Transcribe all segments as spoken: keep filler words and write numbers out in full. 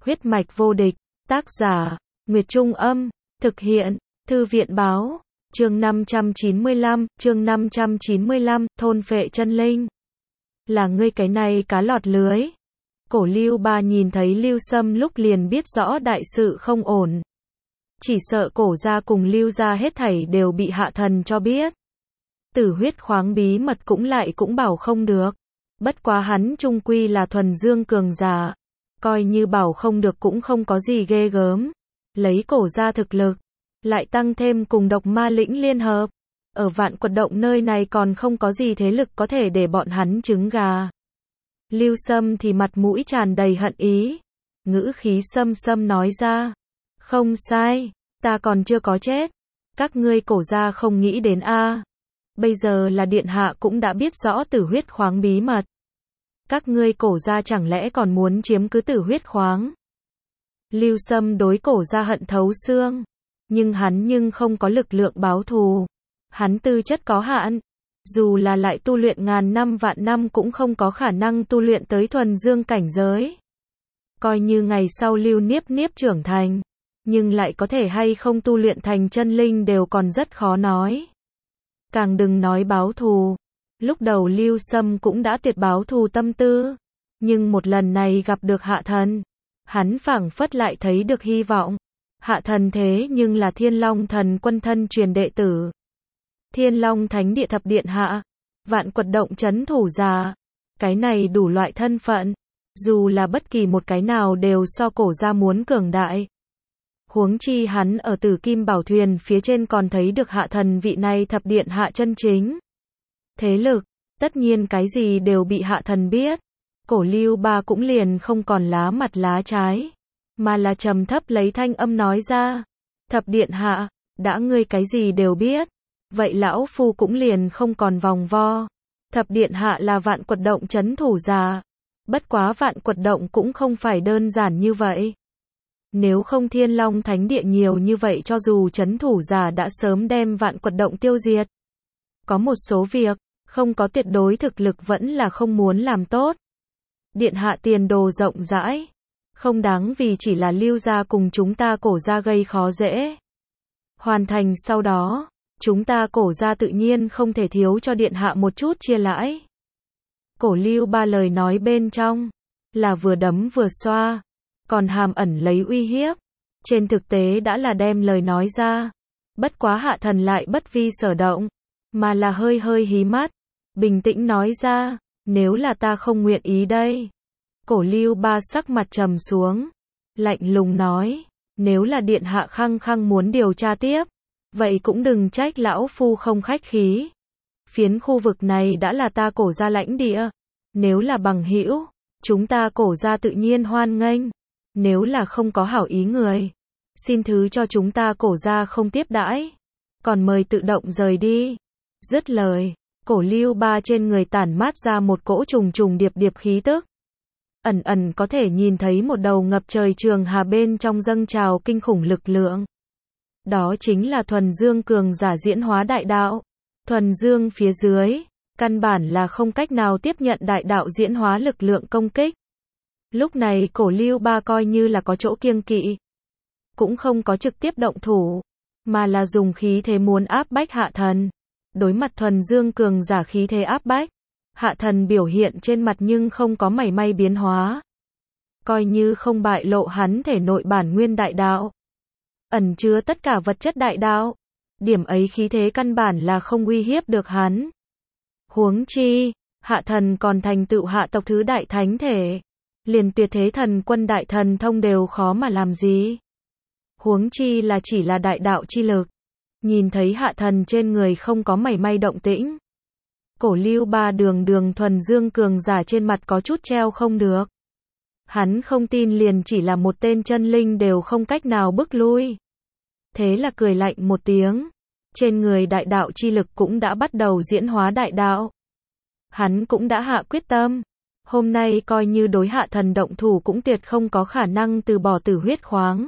Huyết mạch vô địch, tác giả, Nguyệt Trung Âm, thực hiện, Thư viện Báo, chương năm trăm chín mươi lăm, chương năm trăm chín mươi lăm, thôn phệ chân linh. Là ngươi cái này cá lọt lưới. Cổ Lưu Ba nhìn thấy Lưu Sâm lúc liền biết rõ đại sự không ổn. Chỉ sợ cổ gia cùng Lưu gia hết thảy đều bị hạ thần cho biết. Tử huyết khoáng bí mật cũng lại cũng bảo không được. Bất quá hắn trung quy là thuần dương cường giả. Coi như bảo không được cũng không có gì ghê gớm. Lấy cổ gia thực lực. Lại tăng thêm cùng độc ma lĩnh liên hợp. Ở vạn quật động nơi này còn không có gì thế lực có thể để bọn hắn trứng gà. Lưu Sâm thì mặt mũi tràn đầy hận ý. Ngữ khí xâm xâm nói ra. Không sai, ta còn chưa có chết. Các ngươi cổ gia không nghĩ đến a. Bây giờ là điện hạ cũng đã biết rõ tử huyết khoáng bí mật. Các ngươi cổ gia chẳng lẽ còn muốn chiếm cứ tử huyết khoáng. Lưu Sâm đối cổ gia hận thấu xương. Nhưng hắn nhưng không có lực lượng báo thù. Hắn tư chất có hạn. Dù là lại tu luyện ngàn năm vạn năm cũng không có khả năng tu luyện tới thuần dương cảnh giới. Coi như ngày sau Lưu Niếp Niếp trưởng thành. Nhưng lại có thể hay không tu luyện thành chân linh đều còn rất khó nói. Càng đừng nói báo thù. Lúc đầu Lưu Sâm cũng đã tuyệt báo thù tâm tư. Nhưng một lần này gặp được hạ thần. Hắn phảng phất lại thấy được hy vọng. Hạ thần thế nhưng là Thiên Long thần quân thân truyền đệ tử. Thiên Long Thánh Địa Thập Điện Hạ. Vạn quật động chấn thủ già. Cái này đủ loại thân phận. Dù là bất kỳ một cái nào đều so cổ gia muốn cường đại. Huống chi hắn ở Tử Kim Bảo Thuyền phía trên còn thấy được hạ thần vị này thập điện hạ chân chính. Thế lực, tất nhiên cái gì đều bị hạ thần biết. Cổ Lưu Ba cũng liền không còn lá mặt lá trái. Mà là trầm thấp lấy thanh âm nói ra. Thập điện hạ, đã ngươi cái gì đều biết. Vậy lão phu cũng liền không còn vòng vo. Thập điện hạ là vạn quật động chấn thủ già. Bất quá vạn quật động cũng không phải đơn giản như vậy. Nếu không Thiên Long Thánh Địa nhiều như vậy cho dù chấn thủ giả đã sớm đem vạn quật động tiêu diệt. Có một số việc, không có tuyệt đối thực lực vẫn là không muốn làm tốt. Điện hạ tiền đồ rộng rãi. Không đáng vì chỉ là Lưu gia cùng chúng ta cổ gia gây khó dễ. Hoàn thành sau đó, chúng ta cổ gia tự nhiên không thể thiếu cho điện hạ một chút chia lãi. Cổ Lưu Ba lời nói bên trong, là vừa đấm vừa xoa. Còn hàm ẩn lấy uy hiếp. Trên thực tế đã là đem lời nói ra. Bất quá hạ thần lại bất vi sở động. Mà là hơi hơi hí mắt. Bình tĩnh nói ra. Nếu là ta không nguyện ý đây. Cổ Lưu Ba sắc mặt trầm xuống. Lạnh lùng nói. Nếu là điện hạ khăng khăng muốn điều tra tiếp. Vậy cũng đừng trách lão phu không khách khí. Phiến khu vực này đã là ta cổ gia lãnh địa. Nếu là bằng hữu, chúng ta cổ gia tự nhiên hoan nghênh. Nếu là không có hảo ý người, xin thứ cho chúng ta cổ gia không tiếp đãi. Còn mời tự động rời đi. Dứt lời, cổ Lưu Ba trên người tản mát ra một cỗ trùng trùng điệp điệp khí tức. Ẩn ẩn có thể nhìn thấy một đầu ngập trời trường hà bên trong dâng trào kinh khủng lực lượng. Đó chính là thuần dương cường giả diễn hóa đại đạo. Thuần dương phía dưới, căn bản là không cách nào tiếp nhận đại đạo diễn hóa lực lượng công kích. Lúc này cổ Lưu Ba coi như là có chỗ kiêng kỵ. Cũng không có trực tiếp động thủ. Mà là dùng khí thế muốn áp bách hạ thần. Đối mặt thuần dương cường giả khí thế áp bách. Hạ thần biểu hiện trên mặt nhưng không có mảy may biến hóa. Coi như không bại lộ hắn thể nội bản nguyên đại đạo. Ẩn chứa tất cả vật chất đại đạo. Điểm ấy khí thế căn bản là không uy hiếp được hắn. Huống chi, hạ thần còn thành tựu hạ tộc thứ đại thánh thể. Liền tuyệt thế thần quân đại thần thông đều khó mà làm gì. Huống chi là chỉ là đại đạo chi lực. Nhìn thấy hạ thần trên người không có mảy may động tĩnh. Cổ Lưu Ba đường đường thuần dương cường giả trên mặt có chút treo không được. Hắn không tin liền chỉ là một tên chân linh đều không cách nào bức lui. Thế là cười lạnh một tiếng. Trên người đại đạo chi lực cũng đã bắt đầu diễn hóa đại đạo. Hắn cũng đã hạ quyết tâm. Hôm nay coi như đối hạ thần động thủ cũng tuyệt không có khả năng từ bỏ tử huyết khoáng.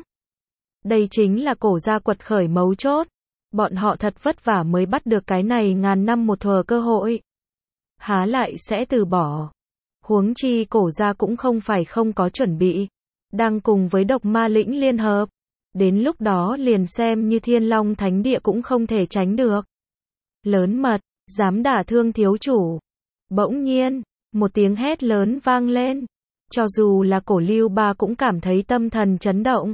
Đây chính là cổ gia quật khởi mấu chốt. Bọn họ thật vất vả mới bắt được cái này ngàn năm một thờ cơ hội. Há lại sẽ từ bỏ. Huống chi cổ gia cũng không phải không có chuẩn bị. đang cùng với độc ma lĩnh liên hợp. Đến lúc đó liền xem như Thiên Long Thánh Địa cũng không thể tránh được. Lớn mật, dám đả thương thiếu chủ. Bỗng nhiên, một tiếng hét lớn vang lên. Cho dù là Cổ Lưu Ba cũng cảm thấy tâm thần chấn động.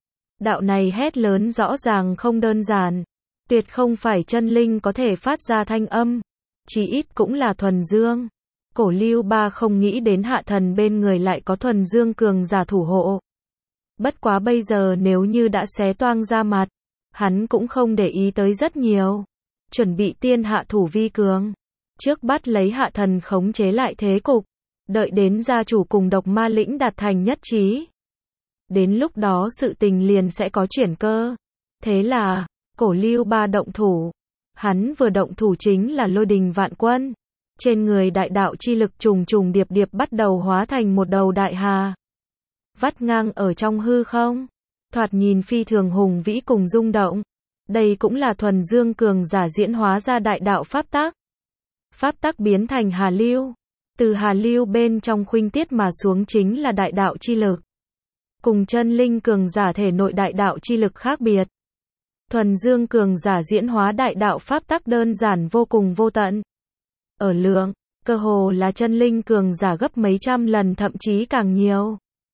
Đạo này hét lớn rõ ràng không đơn giản. Tuyệt không phải chân linh có thể phát ra thanh âm. Chỉ ít cũng là thuần dương. Cổ Lưu Ba không nghĩ đến hạ thần bên người lại có thuần dương cường giả thủ hộ. Bất quá bây giờ nếu như đã xé toang ra mặt, hắn cũng không để ý tới rất nhiều. Chuẩn bị tiên hạ thủ vi cường. Trước bắt lấy hạ thần khống chế lại thế cục. Đợi đến gia chủ cùng độc ma lĩnh đạt thành nhất trí. Đến lúc đó sự tình liền sẽ có chuyển cơ. Thế là, Cổ Lưu Ba động thủ. Hắn vừa động thủ chính là lôi đình vạn quân. Trên người đại đạo chi lực trùng trùng điệp điệp bắt đầu hóa thành một đầu đại hà. Vắt ngang ở trong hư không. Thoạt nhìn phi thường hùng vĩ cùng rung động. Đây cũng là thuần dương cường giả diễn hóa ra đại đạo pháp tắc. Pháp tắc biến thành hà lưu. Từ hà lưu bên trong khuynh tiết mà xuống chính là đại đạo chi lực. Cùng chân linh cường giả thể nội đại đạo chi lực khác biệt. Thuần dương cường giả diễn hóa đại đạo pháp tắc đơn giản vô cùng vô tận. Ở lượng, cơ hồ là chân linh cường giả gấp mấy trăm lần thậm chí càng nhiều.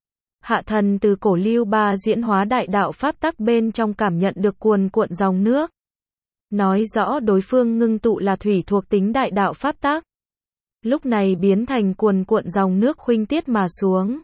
Hạ thần từ Cổ Lưu Ba diễn hóa đại đạo pháp tắc bên trong cảm nhận được cuồn cuộn dòng nước. Nói rõ đối phương ngưng tụ là thủy thuộc tính đại đạo pháp tắc. Lúc này biến thành cuồn cuộn dòng nước khuynh tiết mà xuống.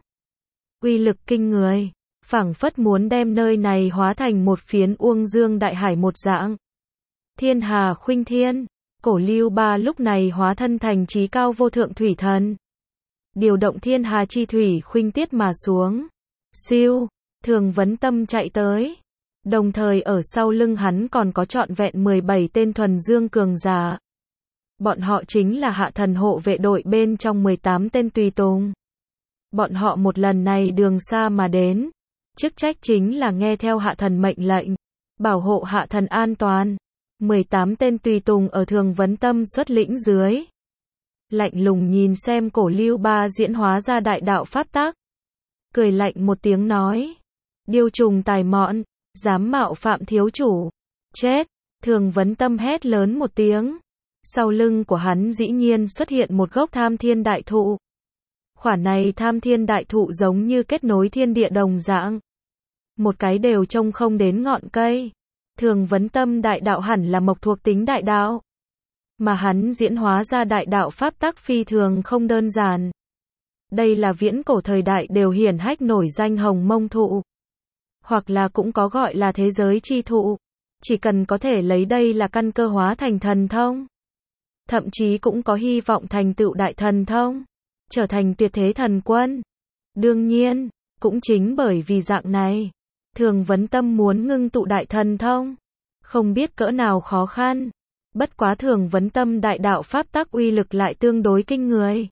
Uy lực kinh người, phảng phất muốn đem nơi này hóa thành một phiến uông dương đại hải một dạng. Thiên hà khuynh thiên, Cổ Lưu Ba lúc này hóa thân thành chí cao vô thượng thủy thần. Điều động thiên hà chi thủy khuynh tiết mà xuống. Siêu, Thường Vấn Tâm chạy tới. Đồng thời ở sau lưng hắn còn có trọn vẹn mười bảy tên thuần dương cường giả. Bọn họ chính là hạ thần hộ vệ đội bên trong mười tám tên tùy tùng. Bọn họ một lần này đường xa mà đến. Chức trách chính là nghe theo hạ thần mệnh lệnh. Bảo hộ hạ thần an toàn. mười tám tên tùy tùng ở Thường Vấn Tâm xuất lĩnh dưới. Lạnh lùng nhìn xem Cổ Lưu Ba diễn hóa ra đại đạo pháp tắc. Cười lạnh một tiếng nói. Điêu trùng tài mọn, dám mạo phạm thiếu chủ. Chết, Thường Vấn Tâm hét lớn một tiếng. Sau lưng của hắn dĩ nhiên xuất hiện một gốc tham thiên đại thụ. Khoản này tham thiên đại thụ giống như kết nối thiên địa đồng dạng. Một cái đều trông không đến ngọn cây. Thường Vấn Tâm đại đạo hẳn là mộc thuộc tính đại đạo. Mà hắn diễn hóa ra đại đạo pháp tắc phi thường không đơn giản. Đây là viễn cổ thời đại đều hiển hách nổi danh hồng mông thụ. Hoặc là cũng có gọi là thế giới chi thụ. Chỉ cần có thể lấy đây là căn cơ hóa thành thần thông. Thậm chí cũng có hy vọng thành tựu đại thần thông. Trở thành tuyệt thế thần quân. Đương nhiên, cũng chính bởi vì dạng này. Thường Vấn Tâm muốn ngưng tụ đại thần thông. Không biết cỡ nào khó khăn. Bất quá Thường Vấn Tâm đại đạo pháp tắc uy lực lại tương đối kinh người.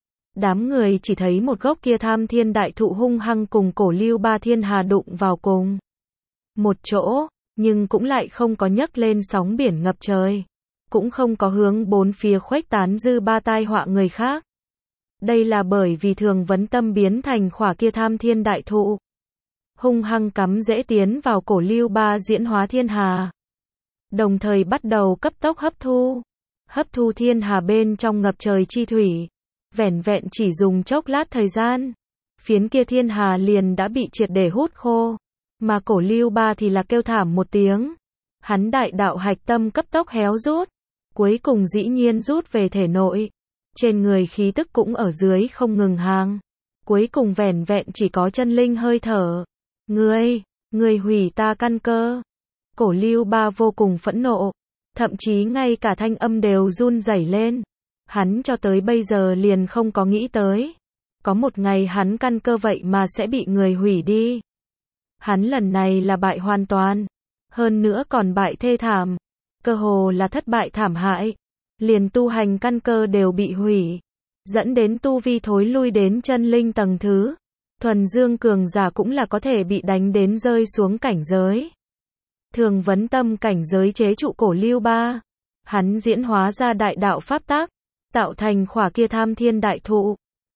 Đám người chỉ thấy một gốc kia tham thiên đại thụ hung hăng cùng Cổ Lưu Ba thiên hà đụng vào cùng một chỗ, nhưng cũng lại không có nhấc lên sóng biển ngập trời. Cũng không có hướng bốn phía khuếch tán dư ba tai họa người khác. Đây là bởi vì Thường Vấn Tâm biến thành khỏa kia tham thiên đại thụ. Hung hăng cắm dễ tiến vào Cổ Lưu Ba diễn hóa thiên hà. Đồng thời bắt đầu cấp tốc hấp thu. Hấp thu thiên hà bên trong ngập trời chi thủy. Vẻn vẹn chỉ dùng chốc lát thời gian. Phiến kia thiên hà liền đã bị triệt để hút khô. Mà Cổ Lưu Ba thì là kêu thảm một tiếng. Hắn đại đạo hạch tâm cấp tốc héo rút. Cuối cùng dĩ nhiên rút về thể nội. Trên người khí tức cũng ở dưới không ngừng hàng. Cuối cùng vẻn vẹn chỉ có chân linh hơi thở. Ngươi, ngươi hủy ta căn cơ. Cổ Lưu Ba vô cùng phẫn nộ. Thậm chí ngay cả thanh âm đều run rẩy lên. Hắn cho tới bây giờ liền không có nghĩ tới. Có một ngày hắn căn cơ vậy mà sẽ bị người hủy đi. Hắn lần này là bại hoàn toàn. Hơn nữa còn bại thê thảm. Cơ hồ là thất bại thảm hại. Liền tu hành căn cơ đều bị hủy. Dẫn đến tu vi thối lui đến chân linh tầng thứ. Thuần dương cường giả cũng là có thể bị đánh đến rơi xuống cảnh giới. Thường Vấn Tâm cảnh giới chế trụ Cổ Lưu Ba. Hắn diễn hóa ra đại đạo pháp tắc. Tạo thành khỏa kia tham thiên đại thụ.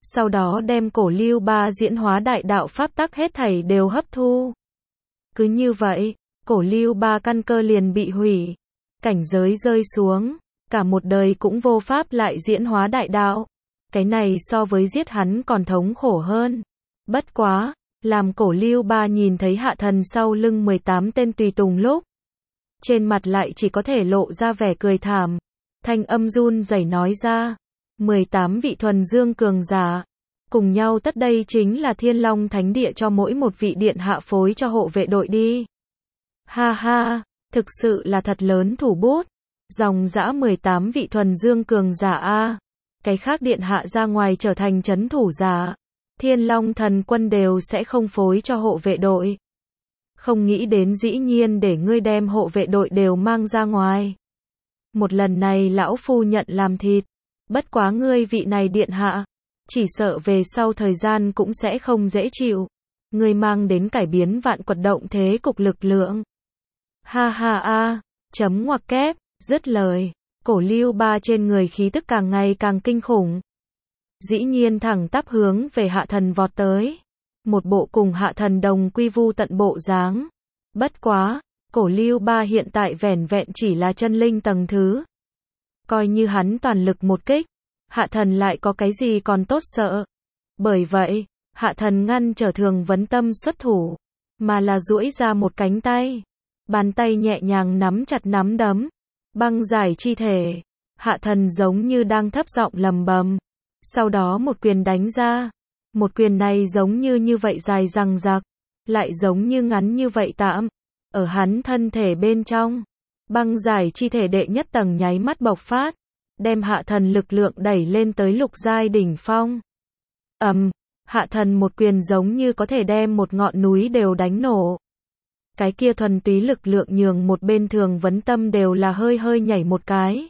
sau đó đem cổ lưu ba diễn hóa đại đạo pháp tắc hết thảy đều hấp thu. Cứ như vậy, cổ lưu ba căn cơ liền bị hủy, cảnh giới rơi xuống, cả một đời cũng vô pháp lại diễn hóa đại đạo. Cái này so với giết hắn còn thống khổ hơn. Bất quá, làm cổ lưu ba nhìn thấy hạ thần sau lưng mười tám tên tùy tùng lúc, trên mặt lại chỉ có thể lộ ra vẻ cười thảm, thanh âm run rẩy nói ra, mười tám vị thuần dương cường giả, cùng nhau tất đây chính là Thiên Long Thánh Địa cho mỗi một vị điện hạ phối cho hộ vệ đội đi. Ha ha, thực sự là thật lớn thủ bút, dòng dã mười tám vị thuần dương cường giả a, cái khác điện hạ ra ngoài trở thành chấn thủ giả, Thiên Long thần quân đều sẽ không phối cho hộ vệ đội. Không nghĩ đến dĩ nhiên để ngươi đem hộ vệ đội đều mang ra ngoài. Một lần này lão phu nhận làm thịt, bất quá ngươi vị này điện hạ, chỉ sợ về sau thời gian cũng sẽ không dễ chịu. Ngươi mang đến cải biến vạn quật động thế cục lực lượng. Ha ha a, chấm ngoặc kép, dứt lời, cổ lưu ba trên người khí tức càng ngày càng kinh khủng. Dĩ nhiên thẳng tắp hướng về hạ thần vọt tới. Một bộ cùng hạ thần đồng quy vu tận bộ dáng. Bất quá, cổ lưu ba hiện tại vẻn vẹn chỉ là chân linh tầng thứ. Coi như hắn toàn lực một kích, hạ thần lại có cái gì còn tốt sợ. Bởi vậy, hạ thần ngăn trở Thường Vấn Tâm xuất thủ, mà là duỗi ra một cánh tay. Bàn tay nhẹ nhàng nắm chặt nắm đấm, băng giải chi thể. Hạ thần giống như đang thấp giọng lầm bầm. Sau đó một quyền đánh ra. Một quyền này giống như như vậy dài răng rạc, lại giống như ngắn như vậy tạm. Ở hắn thân thể bên trong, băng giải chi thể đệ nhất tầng nháy mắt bộc phát, đem hạ thần lực lượng đẩy lên tới lục giai đỉnh phong. Ầm, um, hạ thần một quyền giống như có thể đem một ngọn núi đều đánh nổ. Cái kia thuần túy lực lượng nhường một bên Thường Vấn Tâm đều là hơi hơi nhảy một cái.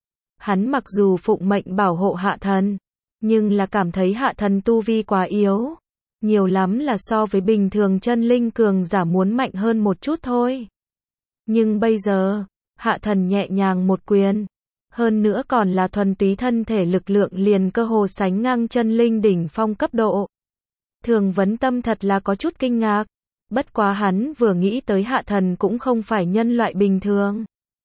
Hắn mặc dù phụng mệnh bảo hộ hạ thần, nhưng là cảm thấy hạ thần tu vi quá yếu. Nhiều lắm là so với bình thường chân linh cường giả muốn mạnh hơn một chút thôi. Nhưng bây giờ, hạ thần nhẹ nhàng một quyền. Hơn nữa còn là thuần túy thân thể lực lượng liền cơ hồ sánh ngang chân linh đỉnh phong cấp độ. Thường Vấn Tâm thật là có chút kinh ngạc. Bất quá hắn vừa nghĩ tới hạ thần cũng không phải nhân loại bình thường,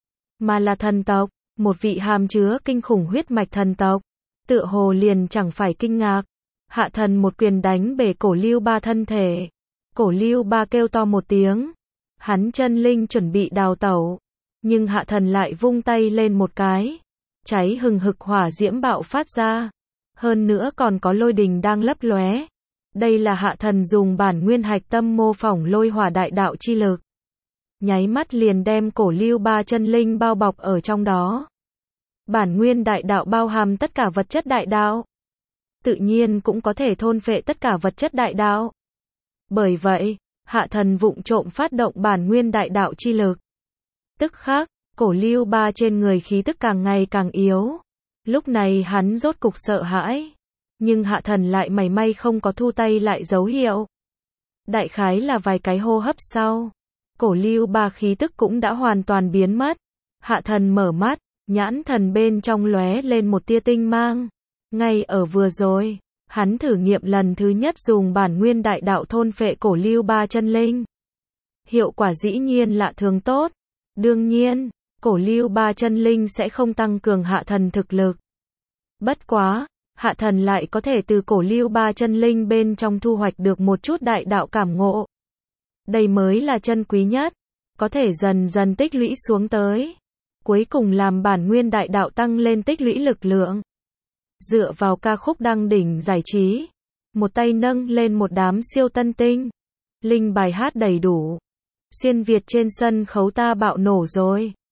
mà là thần tộc, một vị hàm chứa kinh khủng huyết mạch thần tộc. Tựa hồ liền chẳng phải kinh ngạc. Hạ thần một quyền đánh bể cổ lưu ba thân thể. Cổ lưu ba kêu to một tiếng. Hắn chân linh chuẩn bị đào tẩu. Nhưng hạ thần lại vung tay lên một cái. Cháy hừng hực hỏa diễm bạo phát ra. Hơn nữa còn có lôi đình đang lấp lóe. Đây là hạ thần dùng bản nguyên hạch tâm mô phỏng lôi hỏa đại đạo chi lực. Nháy mắt liền đem cổ lưu ba chân linh bao bọc ở trong đó. Bản nguyên đại đạo bao hàm tất cả vật chất đại đạo. Tự nhiên cũng có thể thôn phệ tất cả vật chất đại đạo. Bởi vậy, hạ thần vụng trộm phát động bản nguyên đại đạo chi lực. Tức khắc, cổ lưu ba trên người khí tức càng ngày càng yếu. Lúc này hắn rốt cục sợ hãi. Nhưng hạ thần lại mảy may không có thu tay lại dấu hiệu. Đại khái là vài cái hô hấp sau. Cổ lưu ba khí tức cũng đã hoàn toàn biến mất. Hạ thần mở mắt. Nhãn thần bên trong lóe lên một tia tinh mang. Ngay ở vừa rồi, hắn thử nghiệm lần thứ nhất dùng bản nguyên đại đạo thôn phệ cổ lưu ba chân linh. Hiệu quả dĩ nhiên lạ thường tốt. Đương nhiên, cổ lưu ba chân linh sẽ không tăng cường hạ thần thực lực. Bất quá, hạ thần lại có thể từ cổ lưu ba chân linh bên trong thu hoạch được một chút đại đạo cảm ngộ. Đây mới là chân quý nhất, có thể dần dần tích lũy xuống tới. Cuối cùng làm bản nguyên đại đạo tăng lên tích lũy lực lượng. Dựa vào ca khúc đăng đỉnh giải trí, một tay nâng lên một đám siêu tân tinh. Linh bài hát đầy đủ. Xuyên Việt trên sân khấu ta bạo nổ rồi.